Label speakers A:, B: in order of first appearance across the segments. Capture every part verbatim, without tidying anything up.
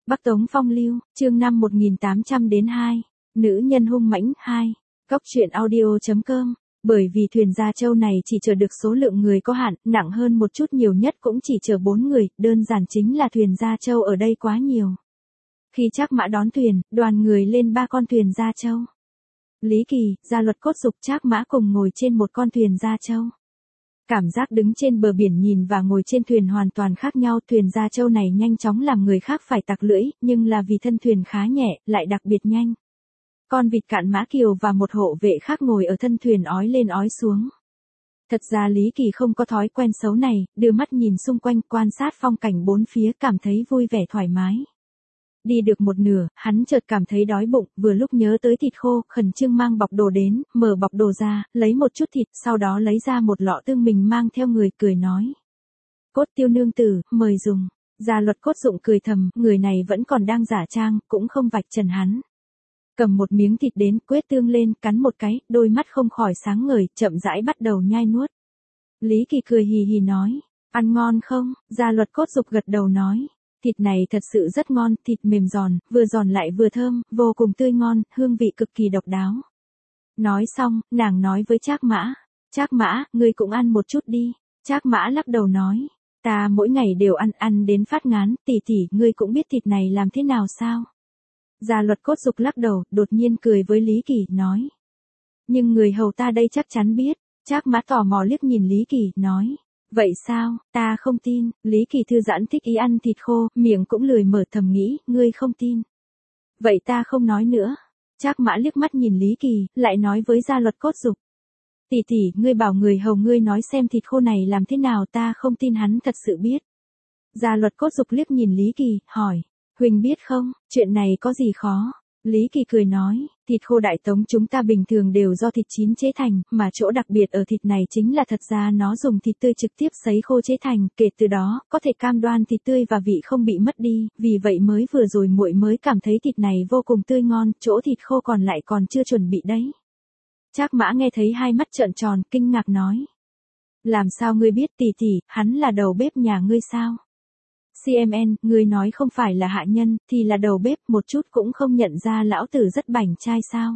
A: Bắc Tống Phong Lưu, chương năm một nghìn tám trăm đến hai. Nữ nhân hung mãnh hai. Cốc truyện audio.com. Bởi vì thuyền Gia Châu này chỉ chở được số lượng người có hạn, nặng hơn một chút nhiều nhất cũng chỉ chở bốn người, đơn giản chính là thuyền Gia Châu ở đây quá nhiều. Khi Trác Mã đón thuyền, đoàn người lên ba con thuyền Gia Châu. Lý Kỳ, Gia Luật Cốt Dục, Trác Mã cùng ngồi trên một con thuyền Gia Châu. Cảm giác đứng trên bờ biển nhìn và ngồi trên thuyền hoàn toàn khác nhau, thuyền Gia Châu này nhanh chóng làm người khác phải tặc lưỡi, nhưng là vì thân thuyền khá nhẹ, lại đặc biệt nhanh. Con vịt cạn Mã Kiều và một hộ vệ khác ngồi ở thân thuyền ói lên ói xuống. Thật ra Lý Kỳ không có thói quen xấu này, đưa mắt nhìn xung quanh quan sát phong cảnh bốn phía cảm thấy vui vẻ thoải mái. Đi được một nửa, hắn chợt cảm thấy đói bụng, vừa lúc nhớ tới thịt khô, khẩn trương mang bọc đồ đến, mở bọc đồ ra, lấy một chút thịt, sau đó lấy ra một lọ tương mình mang theo người, cười nói. Cốt Tiêu nương tử, mời dùng. Gia Luật Cốt Dụng cười thầm, người này vẫn còn đang giả trang, cũng không vạch trần hắn. Cầm một miếng thịt đến, quét tương lên, cắn một cái, đôi mắt không khỏi sáng ngời, chậm rãi bắt đầu nhai nuốt. Lý Kỳ cười hì hì nói, ăn ngon không? Gia Luật Cốt Dục gật đầu nói. Thịt này thật sự rất ngon, thịt mềm giòn, vừa giòn lại vừa thơm, vô cùng tươi ngon, hương vị cực kỳ độc đáo. Nói xong, nàng nói với Trác Mã, Trác Mã, ngươi cũng ăn một chút đi. Trác Mã lắc đầu nói, ta mỗi ngày đều ăn, ăn đến phát ngán, tỷ tỷ, ngươi cũng biết thịt này làm thế nào sao? Gia Luật Cốt Dục lắc đầu, đột nhiên cười với Lý Kỳ, nói. Nhưng người hầu ta đây chắc chắn biết. Trác Mã tò mò liếc nhìn Lý Kỳ, nói. Vậy sao, ta không tin. Lý Kỳ thư giãn thích ý ăn thịt khô, miệng cũng lười mở, thầm nghĩ, ngươi không tin. Vậy ta không nói nữa. Trác Mã liếc mắt nhìn Lý Kỳ, lại nói với Gia Luật Cốt Dục. Tỷ tỷ, ngươi bảo người hầu ngươi nói xem thịt khô này làm thế nào, ta không tin hắn thật sự biết. Gia Luật Cốt Dục liếc nhìn Lý Kỳ, hỏi. Huỳnh biết không, chuyện này có gì khó? Lý Kỳ cười nói, thịt khô Đại Tống chúng ta bình thường đều do thịt chín chế thành, mà chỗ đặc biệt ở thịt này chính là thật ra nó dùng thịt tươi trực tiếp sấy khô chế thành, kể từ đó, có thể cam đoan thịt tươi và vị không bị mất đi, vì vậy mới vừa rồi muội mới cảm thấy thịt này vô cùng tươi ngon, chỗ thịt khô còn lại còn chưa chuẩn bị đấy. Trác Mã nghe thấy hai mắt trợn tròn, kinh ngạc nói. Làm sao ngươi biết tỷ tỷ, hắn là đầu bếp nhà ngươi sao? xê em en, ngươi nói không phải là hạ nhân, thì là đầu bếp, một chút cũng không nhận ra lão tử rất bảnh trai sao.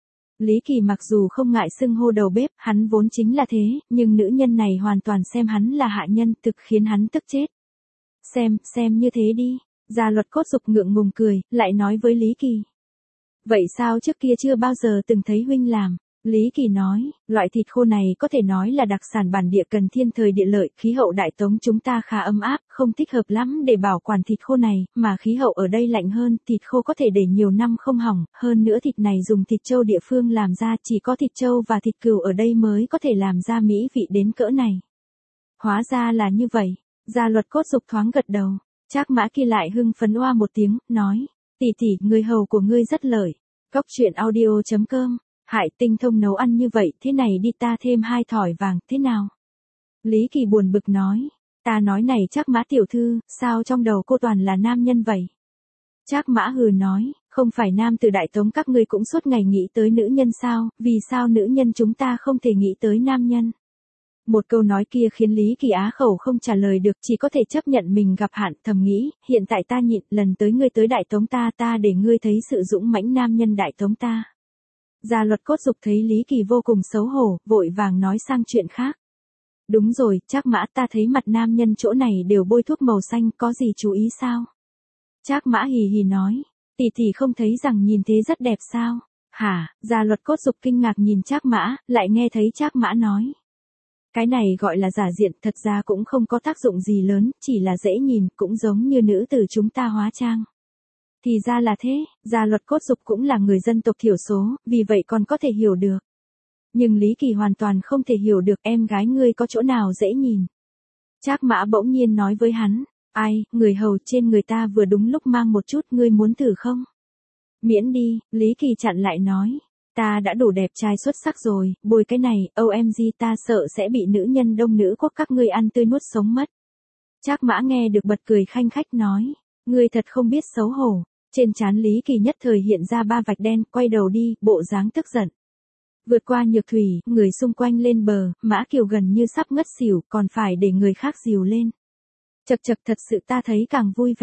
A: Lý Kỳ mặc dù không ngại xưng hô đầu bếp, hắn vốn chính là thế, nhưng nữ nhân này hoàn toàn xem hắn là hạ nhân, thực khiến hắn tức chết. Xem, xem như thế đi. Gia Luật Cốt Dục ngượng ngùng cười, lại nói với Lý Kỳ. Vậy sao trước kia chưa bao giờ từng thấy huynh làm? Lý Kỳ nói, loại thịt khô này có thể nói là đặc sản bản địa cần thiên thời địa lợi, khí hậu Đại Tống chúng ta khá ấm áp, không thích hợp lắm để bảo quản thịt khô này, mà khí hậu ở đây lạnh hơn, thịt khô có thể để nhiều năm không hỏng, hơn nữa thịt này dùng thịt trâu địa phương làm ra, chỉ có thịt trâu và thịt cừu ở đây mới có thể làm ra mỹ vị đến cỡ này. Hóa ra là như vậy. Gia Luật Cốt Dục thoáng gật đầu. Trác Mã kia lại hưng phấn oa một tiếng, nói, tỷ tỷ, người hầu của ngươi rất lợi. Cốc truyện audio.com. Hải tinh thông nấu ăn như vậy, thế này đi ta thêm hai thỏi vàng, thế nào? Lý Kỳ buồn bực nói, ta nói này Trác Mã tiểu thư, sao trong đầu cô toàn là nam nhân vậy? Trác Mã hừ nói, không phải nam từ Đại Tống các ngươi cũng suốt ngày nghĩ tới nữ nhân sao, vì sao nữ nhân chúng ta không thể nghĩ tới nam nhân? Một câu nói kia khiến Lý Kỳ á khẩu không trả lời được, chỉ có thể chấp nhận mình gặp hạn, thầm nghĩ, hiện tại ta nhịn, lần tới ngươi tới Đại Tống ta ta để ngươi thấy sự dũng mãnh nam nhân Đại Tống ta. Gia Luật Cốt Dục thấy Lý Kỳ vô cùng xấu hổ, vội vàng nói sang chuyện khác. Đúng rồi, Trác Mã, ta thấy mặt nam nhân chỗ này đều bôi thuốc màu xanh, có gì chú ý sao? Trác Mã hì hì nói, tỷ tỷ không thấy rằng nhìn thế rất đẹp sao? Hả? Gia Luật Cốt Dục kinh ngạc nhìn Trác Mã, lại nghe thấy Trác Mã nói. Cái này gọi là giả diện, thật ra cũng không có tác dụng gì lớn, chỉ là dễ nhìn, cũng giống như nữ tử chúng ta hóa trang. Thì ra là thế, Gia Luật Cốt Dục cũng là người dân tộc thiểu số, vì vậy còn có thể hiểu được. Nhưng Lý Kỳ hoàn toàn không thể hiểu được em gái ngươi có chỗ nào dễ nhìn. Trác Mã bỗng nhiên nói với hắn, ai, người hầu trên người ta vừa đúng lúc mang một chút, ngươi muốn thử không? Miễn đi, Lý Kỳ chặn lại nói, ta đã đủ đẹp trai xuất sắc rồi, bôi cái này, ô em giê ta sợ sẽ bị nữ nhân đông nữ quốc các ngươi ăn tươi nuốt sống mất. Trác Mã nghe được bật cười khanh khách nói, ngươi thật không biết xấu hổ. Trên trán Lý Kỳ nhất thời hiện ra ba vạch đen, quay đầu đi, bộ dáng tức giận. Vượt qua nhược thủy, người xung quanh lên bờ, Mã Kiều gần như sắp ngất xỉu, còn phải để người khác dìu lên. Chật chật thật sự ta thấy càng vui vẻ.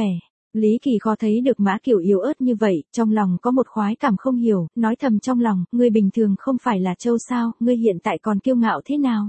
A: Lý Kỳ khó thấy được Mã Kiều yếu ớt như vậy, trong lòng có một khoái cảm không hiểu, nói thầm trong lòng, ngươi bình thường không phải là châu sao, ngươi hiện tại còn kiêu ngạo thế nào?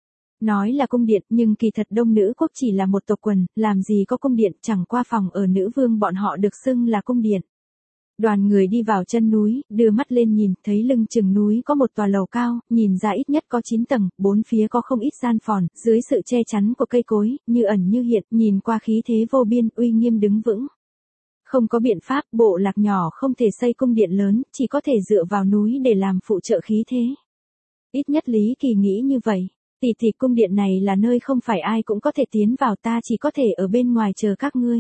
A: Nói là cung điện, nhưng kỳ thật Đông Nữ quốc chỉ là một tộc quần, làm gì có cung điện, chẳng qua phòng ở nữ vương bọn họ được xưng là cung điện. Đoàn người đi vào chân núi, đưa mắt lên nhìn, thấy lưng chừng núi có một tòa lầu cao, nhìn ra ít nhất có chín tầng, bốn phía có không ít gian phòn, dưới sự che chắn của cây cối, như ẩn như hiện, nhìn qua khí thế vô biên, uy nghiêm đứng vững. Không có biện pháp, bộ lạc nhỏ không thể xây cung điện lớn, chỉ có thể dựa vào núi để làm phụ trợ khí thế. Ít nhất Lý Kỳ nghĩ như vậy. Tỷ tỷ, cung điện này là nơi không phải ai cũng có thể tiến vào, ta chỉ có thể ở bên ngoài chờ các ngươi.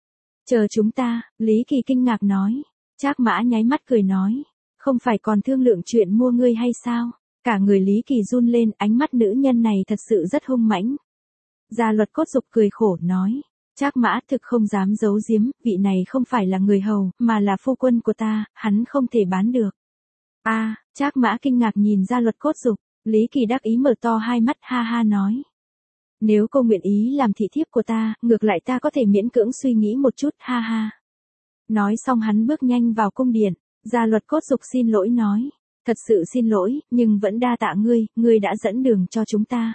A: Chờ chúng ta, Lý Kỳ kinh ngạc nói. Trác Mã nháy mắt cười nói. Không phải còn thương lượng chuyện mua ngươi hay sao? Cả người Lý Kỳ run lên, ánh mắt nữ nhân này thật sự rất hung mãnh. Gia Luật Cốt Dục cười khổ nói. Trác Mã thực không dám giấu giếm, vị này không phải là người hầu, mà là phu quân của ta, hắn không thể bán được. A, à, Trác Mã kinh ngạc nhìn Gia Luật Cốt Dục. Lý Kỳ đắc ý mở to hai mắt, ha ha nói. Nếu cô nguyện ý làm thị thiếp của ta, ngược lại ta có thể miễn cưỡng suy nghĩ một chút, ha ha. Nói xong hắn bước nhanh vào cung điện. Gia Luật Cốt Dục xin lỗi nói. Thật sự xin lỗi, nhưng vẫn đa tạ ngươi, ngươi đã dẫn đường cho chúng ta.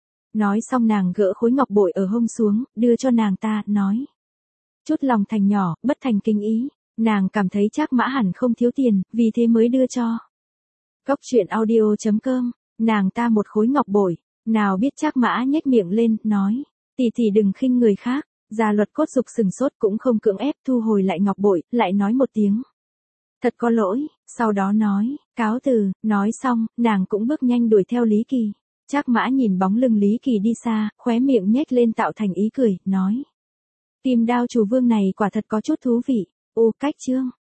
A: Nói xong nàng gỡ khối ngọc bội ở hông xuống, đưa cho nàng ta, nói. Chút lòng thành nhỏ, bất thành kinh ý. Nàng cảm thấy Trác Mã hẳn không thiếu tiền, vì thế mới đưa cho. Góc truyện audio chấm com. Nàng ta một khối ngọc bội, nào biết Trác Mã nhếch miệng lên, nói, tỷ tỷ đừng khinh người khác. Gia Luật Cốt Dục sừng sốt cũng không cưỡng ép, thu hồi lại ngọc bội, lại nói một tiếng. Thật có lỗi, sau đó nói, cáo từ, nói xong, nàng cũng bước nhanh đuổi theo Lý Kỳ. Trác Mã nhìn bóng lưng Lý Kỳ đi xa, khóe miệng nhếch lên tạo thành ý cười, nói. Tìm đao chủ vương này quả thật có chút thú vị, ô cách chương.